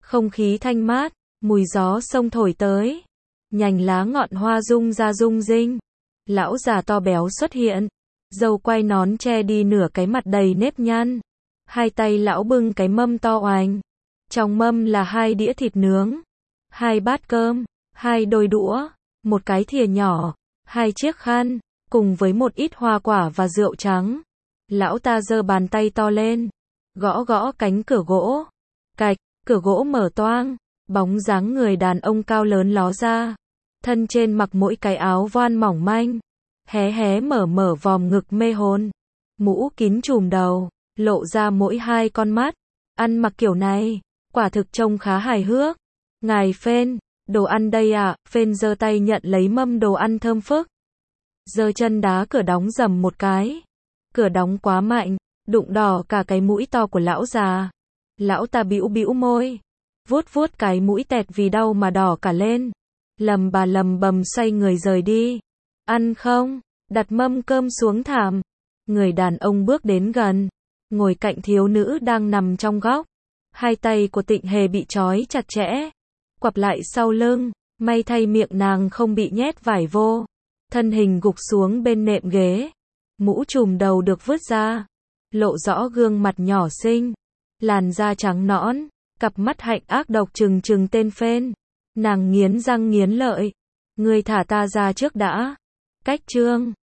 Không khí thanh mát, mùi gió sông thổi tới. Nhành lá ngọn hoa rung ra rung rinh. Lão già to béo xuất hiện. Râu quay nón che đi nửa cái mặt đầy nếp nhăn. Hai tay lão bưng cái mâm to oành. Trong mâm là 2 đĩa thịt nướng, 2 bát cơm, 2 đôi đũa, một cái thìa nhỏ, 2 chiếc khăn, cùng với một ít hoa quả và rượu trắng. Lão ta giơ bàn tay to lên, gõ gõ cánh cửa gỗ. Cạch, cửa gỗ mở toang, bóng dáng người đàn ông cao lớn ló ra. Thân trên mặc mỗi cái áo voan mỏng manh, hé hé mở mở vòm ngực mê hồn. Mũ kín trùm đầu, lộ ra mỗi 2 con mắt. Ăn mặc kiểu này, quả thực trông khá hài hước. Ngài Phên, đồ ăn đây ạ. Phên giơ tay nhận lấy mâm đồ ăn thơm phức. Giơ chân đá cửa đóng rầm một cái. Cửa đóng quá mạnh, đụng đỏ cả cái mũi to của lão già. Lão ta bĩu bĩu môi, vuốt vuốt cái mũi tẹt vì đau mà đỏ cả lên. Lầm bà lầm bầm xoay người rời đi. Ăn không? Đặt mâm cơm xuống thảm. Người đàn ông bước đến gần, ngồi cạnh thiếu nữ đang nằm trong góc. Hai tay của Tịnh Hề bị trói chặt chẽ, quặp lại sau lưng, may thay miệng nàng không bị nhét vải vô. Thân hình gục xuống bên nệm ghế, mũ trùm đầu được vứt ra, lộ rõ gương mặt nhỏ xinh, làn da trắng nõn, cặp mắt hạnh ác độc trừng trừng tên Phên. Nàng nghiến răng nghiến lợi, ngươi thả ta ra trước đã. Cách chương